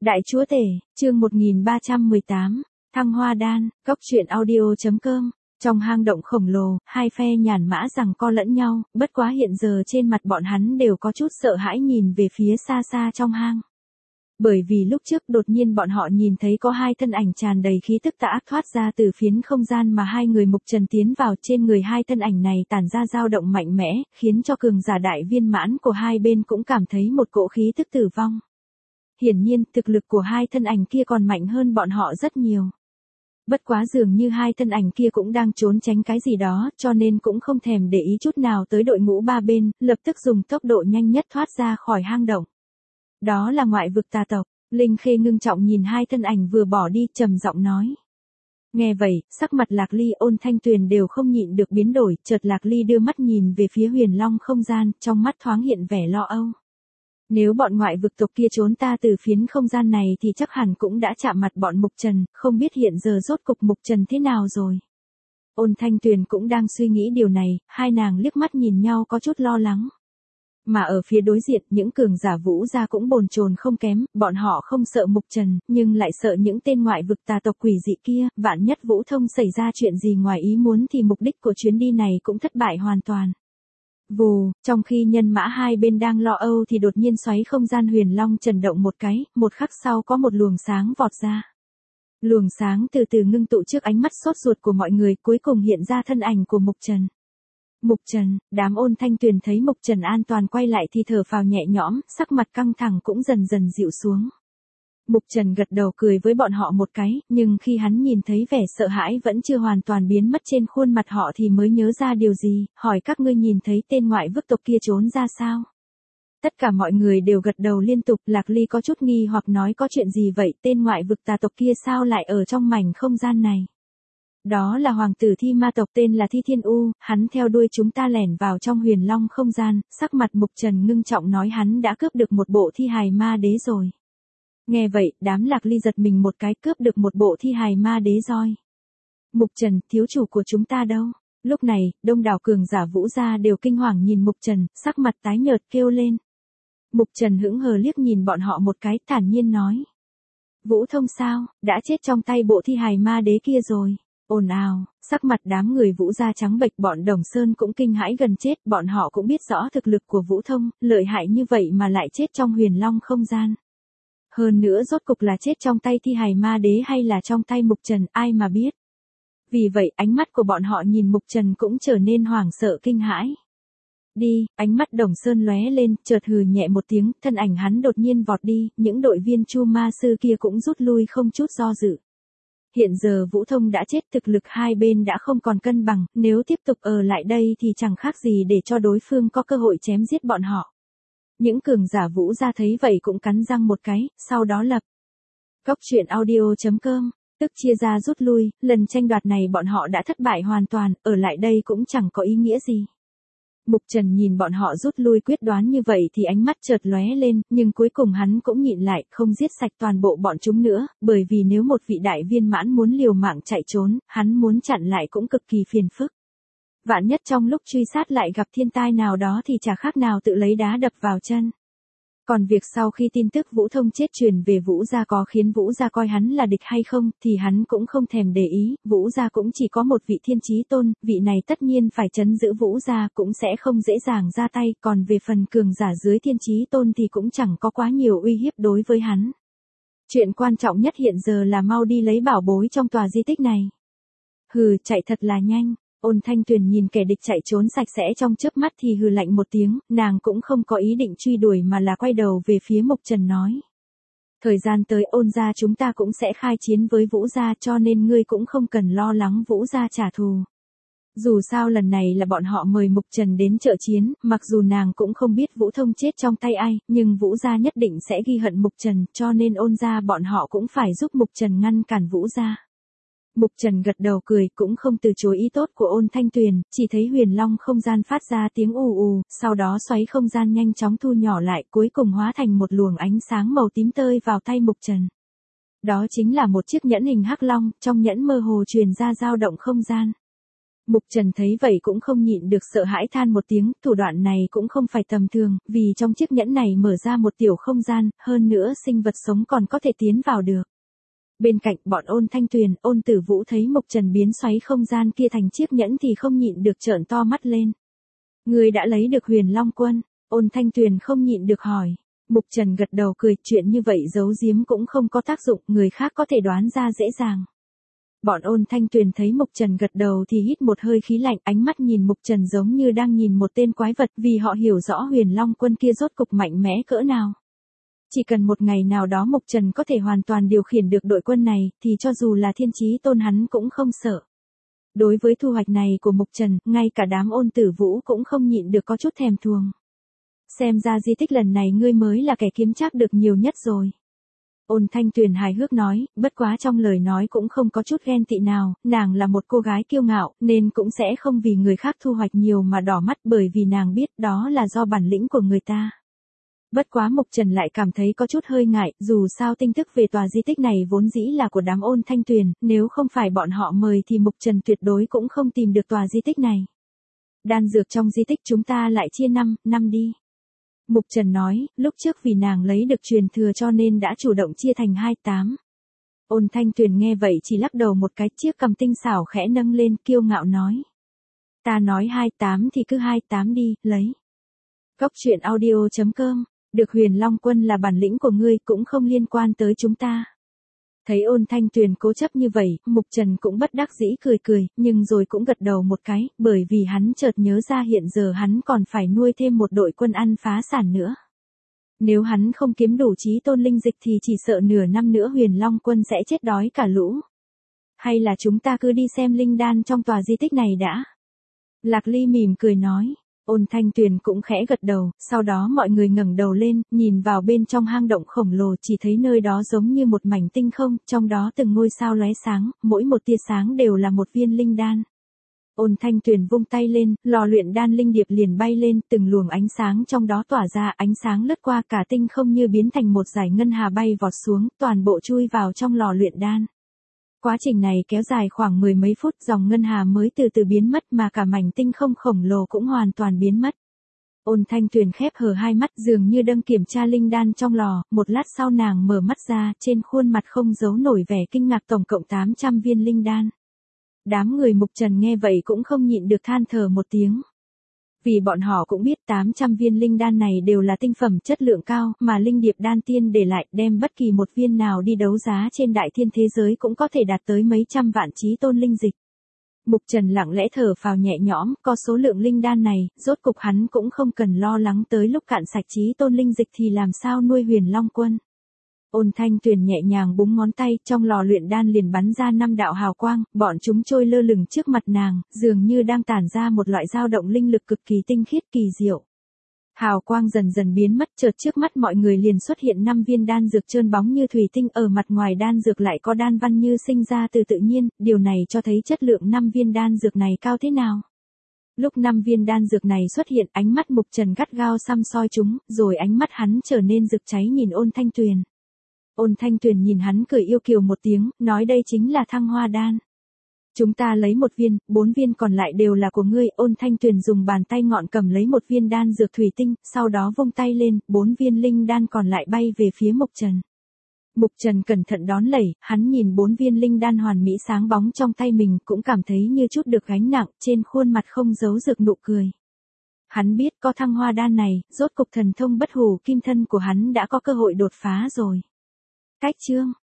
Đại chúa tể, chương 1318, Thăng Hoa Đan, Cốc truyện audio.com. Trong hang động khổng lồ, hai phe nhàn mã giằng co lẫn nhau, bất quá hiện giờ trên mặt bọn hắn đều có chút sợ hãi nhìn về phía xa xa trong hang. Bởi vì lúc trước đột nhiên bọn họ nhìn thấy có hai thân ảnh tràn đầy khí tức tà ác thoát ra từ phiến không gian mà hai người Mục Trần tiến vào, trên người hai thân ảnh này tản ra dao động mạnh mẽ, khiến cho cường giả đại viên mãn của hai bên cũng cảm thấy một cỗ khí tức tử vong. Hiển nhiên, thực lực của hai thân ảnh kia còn mạnh hơn bọn họ rất nhiều. Bất quá dường như hai thân ảnh kia cũng đang trốn tránh cái gì đó, cho nên cũng không thèm để ý chút nào tới đội ngũ ba bên, lập tức dùng tốc độ nhanh nhất thoát ra khỏi hang động. Đó là ngoại vực tà tộc. Linh Khê ngưng trọng nhìn hai thân ảnh vừa bỏ đi, trầm giọng nói. Nghe vậy, sắc mặt Lạc Ly, Ôn Thanh Tuyền đều không nhịn được biến đổi, chợt Lạc Ly đưa mắt nhìn về phía Huyền Long không gian, trong mắt thoáng hiện vẻ lo âu. Nếu bọn ngoại vực tộc kia trốn ta từ phiến không gian này thì chắc hẳn cũng đã chạm mặt bọn Mục Trần, không biết hiện giờ rốt cục Mục Trần thế nào rồi. Ôn Thanh Tuyền cũng đang suy nghĩ điều này, hai nàng liếc mắt nhìn nhau có chút lo lắng. Mà ở phía đối diện, những cường giả Vũ gia cũng bồn chồn không kém, bọn họ không sợ Mục Trần, nhưng lại sợ những tên ngoại vực tà tộc quỷ dị kia, vạn nhất Vũ Thông xảy ra chuyện gì ngoài ý muốn thì mục đích của chuyến đi này cũng thất bại hoàn toàn. Vù, trong khi nhân mã hai bên đang lo âu thì đột nhiên xoáy không gian Huyền Long chấn động một cái, một khắc sau có một luồng sáng vọt ra. Luồng sáng từ từ ngưng tụ trước ánh mắt sốt ruột của mọi người, cuối cùng hiện ra thân ảnh của Mục Trần. Mục Trần, đám Ôn Thanh Tuyền thấy Mục Trần an toàn quay lại thì thở phào nhẹ nhõm, sắc mặt căng thẳng cũng dần dần dịu xuống. Mục Trần gật đầu cười với bọn họ một cái, nhưng khi hắn nhìn thấy vẻ sợ hãi vẫn chưa hoàn toàn biến mất trên khuôn mặt họ thì mới nhớ ra điều gì, hỏi các ngươi nhìn thấy tên ngoại vực tộc kia trốn ra sao? Tất cả mọi người đều gật đầu liên tục, Lạc Ly có chút nghi hoặc nói có chuyện gì vậy, tên ngoại vực tà tộc kia sao lại ở trong mảnh không gian này? Đó là hoàng tử Thi Ma tộc tên là Thi Thiên U, hắn theo đuôi chúng ta lẻn vào trong Huyền Long không gian, sắc mặt Mục Trần ngưng trọng nói hắn đã cướp được một bộ thi hài ma đế rồi. Nghe vậy, đám Lạc Ly giật mình một cái, cướp được một bộ thi hài ma đế roi. Mục Trần, thiếu chủ của chúng ta đâu? Lúc này, đông đảo cường giả Vũ gia đều kinh hoàng nhìn Mục Trần, sắc mặt tái nhợt kêu lên. Mục Trần hững hờ liếc nhìn bọn họ một cái, thản nhiên nói. Vũ Thông sao, đã chết trong tay bộ thi hài ma đế kia rồi. Ồn ào, sắc mặt đám người Vũ gia trắng bệch, bọn Đồng Sơn cũng kinh hãi gần chết, bọn họ cũng biết rõ thực lực của Vũ Thông, lợi hại như vậy mà lại chết trong Huyền Long không gian. Hơn nữa rốt cục là chết trong tay thi hài ma đế hay là trong tay Mục Trần, ai mà biết. Vì vậy, ánh mắt của bọn họ nhìn Mục Trần cũng trở nên hoảng sợ kinh hãi. Đi, ánh mắt Đồng Sơn lóe lên, chợt hừ nhẹ một tiếng, thân ảnh hắn đột nhiên vọt đi, những đội viên Chu Ma Sư kia cũng rút lui không chút do dự. Hiện giờ Vũ Thông đã chết, thực lực hai bên đã không còn cân bằng, nếu tiếp tục ở lại đây thì chẳng khác gì để cho đối phương có cơ hội chém giết bọn họ. Những cường giả Vũ gia thấy vậy cũng cắn răng một cái, sau đó lập. Cốc truyện audio.com, tức chia ra rút lui, lần tranh đoạt này bọn họ đã thất bại hoàn toàn, ở lại đây cũng chẳng có ý nghĩa gì. Mục Trần nhìn bọn họ rút lui quyết đoán như vậy thì ánh mắt chợt lóe lên, nhưng cuối cùng hắn cũng nhịn lại, không giết sạch toàn bộ bọn chúng nữa, bởi vì nếu một vị đại viên mãn muốn liều mạng chạy trốn, hắn muốn chặn lại cũng cực kỳ phiền phức. Vạn nhất trong lúc truy sát lại gặp thiên tai nào đó thì chả khác nào tự lấy đá đập vào chân. Còn việc sau khi tin tức Vũ Thông chết truyền về Vũ gia có khiến Vũ gia coi hắn là địch hay không thì hắn cũng không thèm để ý, Vũ gia cũng chỉ có một vị thiên chí tôn, vị này tất nhiên phải trấn giữ Vũ gia cũng sẽ không dễ dàng ra tay, còn về phần cường giả dưới thiên chí tôn thì cũng chẳng có quá nhiều uy hiếp đối với hắn. Chuyện quan trọng nhất hiện giờ là mau đi lấy bảo bối trong tòa di tích này. Hừ, chạy thật là nhanh. Ôn Thanh Tuyền nhìn kẻ địch chạy trốn sạch sẽ trong chớp mắt thì hừ lạnh một tiếng, nàng cũng không có ý định truy đuổi mà là quay đầu về phía Mục Trần nói. Thời gian tới Ôn gia chúng ta cũng sẽ khai chiến với Vũ gia cho nên ngươi cũng không cần lo lắng Vũ gia trả thù. Dù sao lần này là bọn họ mời Mục Trần đến trợ chiến, mặc dù nàng cũng không biết Vũ Thông chết trong tay ai, nhưng Vũ gia nhất định sẽ ghi hận Mục Trần cho nên Ôn gia bọn họ cũng phải giúp Mục Trần ngăn cản Vũ gia. Mục Trần gật đầu cười cũng không từ chối ý tốt của Ôn Thanh Tuyền, chỉ thấy Huyền Long không gian phát ra tiếng ù ù, sau đó xoáy không gian nhanh chóng thu nhỏ lại cuối cùng hóa thành một luồng ánh sáng màu tím tơi vào tay Mục Trần. Đó chính là một chiếc nhẫn hình hắc long, trong nhẫn mơ hồ truyền ra dao động không gian. Mục Trần thấy vậy cũng không nhịn được sợ hãi than một tiếng, thủ đoạn này cũng không phải tầm thường, vì trong chiếc nhẫn này mở ra một tiểu không gian, hơn nữa sinh vật sống còn có thể tiến vào được. Bên cạnh bọn Ôn Thanh Tuyền, Ôn Tử Vũ thấy Mục Trần biến xoáy không gian kia thành chiếc nhẫn thì không nhịn được trợn to mắt lên. Người đã lấy được Huyền Long Quân, Ôn Thanh Tuyền không nhịn được hỏi. Mục Trần gật đầu cười, chuyện như vậy giấu giếm cũng không có tác dụng, người khác có thể đoán ra dễ dàng. Bọn Ôn Thanh Tuyền thấy Mục Trần gật đầu thì hít một hơi khí lạnh, ánh mắt nhìn Mục Trần giống như đang nhìn một tên quái vật, vì họ hiểu rõ Huyền Long Quân kia rốt cục mạnh mẽ cỡ nào. Chỉ cần một ngày nào đó Mục Trần có thể hoàn toàn điều khiển được đội quân này, thì cho dù là thiên chí tôn hắn cũng không sợ. Đối với thu hoạch này của Mục Trần, ngay cả đám Ôn Tử Vũ cũng không nhịn được có chút thèm thuồng. Xem ra di tích lần này ngươi mới là kẻ kiếm trác được nhiều nhất rồi. Ôn Thanh Tuyền hài hước nói, bất quá trong lời nói cũng không có chút ghen tị nào, nàng là một cô gái kiêu ngạo, nên cũng sẽ không vì người khác thu hoạch nhiều mà đỏ mắt, bởi vì nàng biết đó là do bản lĩnh của người ta. Bất quá Mục Trần lại cảm thấy có chút hơi ngại, dù sao tin tức về tòa di tích này vốn dĩ là của đám Ôn Thanh Tuyền, nếu không phải bọn họ mời thì Mục Trần tuyệt đối cũng không tìm được tòa di tích này. Đan dược trong di tích chúng ta lại chia năm đi. Mục Trần nói, lúc trước vì nàng lấy được truyền thừa cho nên đã chủ động chia thành 28. Ôn Thanh Tuyền nghe vậy chỉ lắc đầu một cái, chiếc cằm tinh xảo khẽ nâng lên, kiêu ngạo nói. Ta nói 28 thì cứ 28 đi, lấy. Cốc truyện audio.com, được Huyền Long Quân là bản lĩnh của ngươi cũng không liên quan tới chúng ta. Thấy Ôn Thanh Tuyền cố chấp như vậy, Mục Trần cũng bất đắc dĩ cười cười, nhưng rồi cũng gật đầu một cái, bởi vì hắn chợt nhớ ra hiện giờ hắn còn phải nuôi thêm một đội quân ăn phá sản nữa. Nếu hắn không kiếm đủ chí tôn linh dịch thì chỉ sợ nửa năm nữa Huyền Long Quân sẽ chết đói cả lũ. Hay là chúng ta cứ đi xem linh đan trong tòa di tích này đã. Lạc Ly mỉm cười nói. Ôn Thanh Tuyền cũng khẽ gật đầu, sau đó mọi người ngẩng đầu lên, nhìn vào bên trong hang động khổng lồ, chỉ thấy nơi đó giống như một mảnh tinh không, trong đó từng ngôi sao lóe sáng, mỗi một tia sáng đều là một viên linh đan. Ôn Thanh Tuyền vung tay lên, lò luyện đan linh điệp liền bay lên, từng luồng ánh sáng trong đó tỏa ra, ánh sáng lướt qua cả tinh không như biến thành một dải ngân hà bay vọt xuống, toàn bộ chui vào trong lò luyện đan. Quá trình này kéo dài khoảng 10 mấy phút, dòng ngân hà mới từ từ biến mất mà cả mảnh tinh không khổng lồ cũng hoàn toàn biến mất. Ôn Thanh Tuyền khép hờ hai mắt dường như đang kiểm tra linh đan trong lò, một lát sau nàng mở mắt ra, trên khuôn mặt không giấu nổi vẻ kinh ngạc, tổng cộng 800 viên linh đan. Đám người Mục Trần nghe vậy cũng không nhịn được than thở một tiếng. Vì bọn họ cũng biết 800 viên linh đan này đều là tinh phẩm chất lượng cao, mà linh điệp đan tiên để lại, đem bất kỳ một viên nào đi đấu giá trên đại thiên thế giới cũng có thể đạt tới mấy trăm vạn chí tôn linh dịch. Mục Trần lặng lẽ thở phào nhẹ nhõm, có số lượng linh đan này, rốt cục hắn cũng không cần lo lắng tới lúc cạn sạch chí tôn linh dịch thì làm sao nuôi Huyền Long Quân. Ôn Thanh Tuyền nhẹ nhàng búng ngón tay, trong lò luyện đan liền bắn ra 5 đạo hào quang, bọn chúng trôi lơ lửng trước mặt nàng, dường như đang tản ra một loại dao động linh lực cực kỳ tinh khiết kỳ diệu. Hào quang dần dần biến mất, chợt trước mắt mọi người liền xuất hiện 5 viên đan dược trơn bóng như thủy tinh, ở mặt ngoài đan dược lại có đan văn như sinh ra từ tự nhiên, điều này cho thấy chất lượng 5 viên đan dược này cao thế nào. Lúc 5 viên đan dược này xuất hiện, ánh mắt Mục Trần gắt gao săm soi chúng, rồi ánh mắt hắn trở nên rực cháy nhìn Ôn Thanh Tuyền. Ôn Thanh Tuyền nhìn hắn cười yêu kiều một tiếng, nói đây chính là thăng hoa đan. Chúng ta lấy 1 viên, 4 viên còn lại đều là của ngươi. Ôn Thanh Tuyền dùng bàn tay ngọn cầm lấy 1 viên đan dược thủy tinh, sau đó vung tay lên, 4 viên linh đan còn lại bay về phía Mục Trần. Mục Trần cẩn thận đón lấy, hắn nhìn 4 viên linh đan hoàn mỹ sáng bóng trong tay mình, cũng cảm thấy như chút được gánh nặng, trên khuôn mặt không giấu được nụ cười. Hắn biết có thăng hoa đan này, rốt cục thần thông bất hủ kim thân của hắn đã có cơ hội đột phá rồi. Cách chương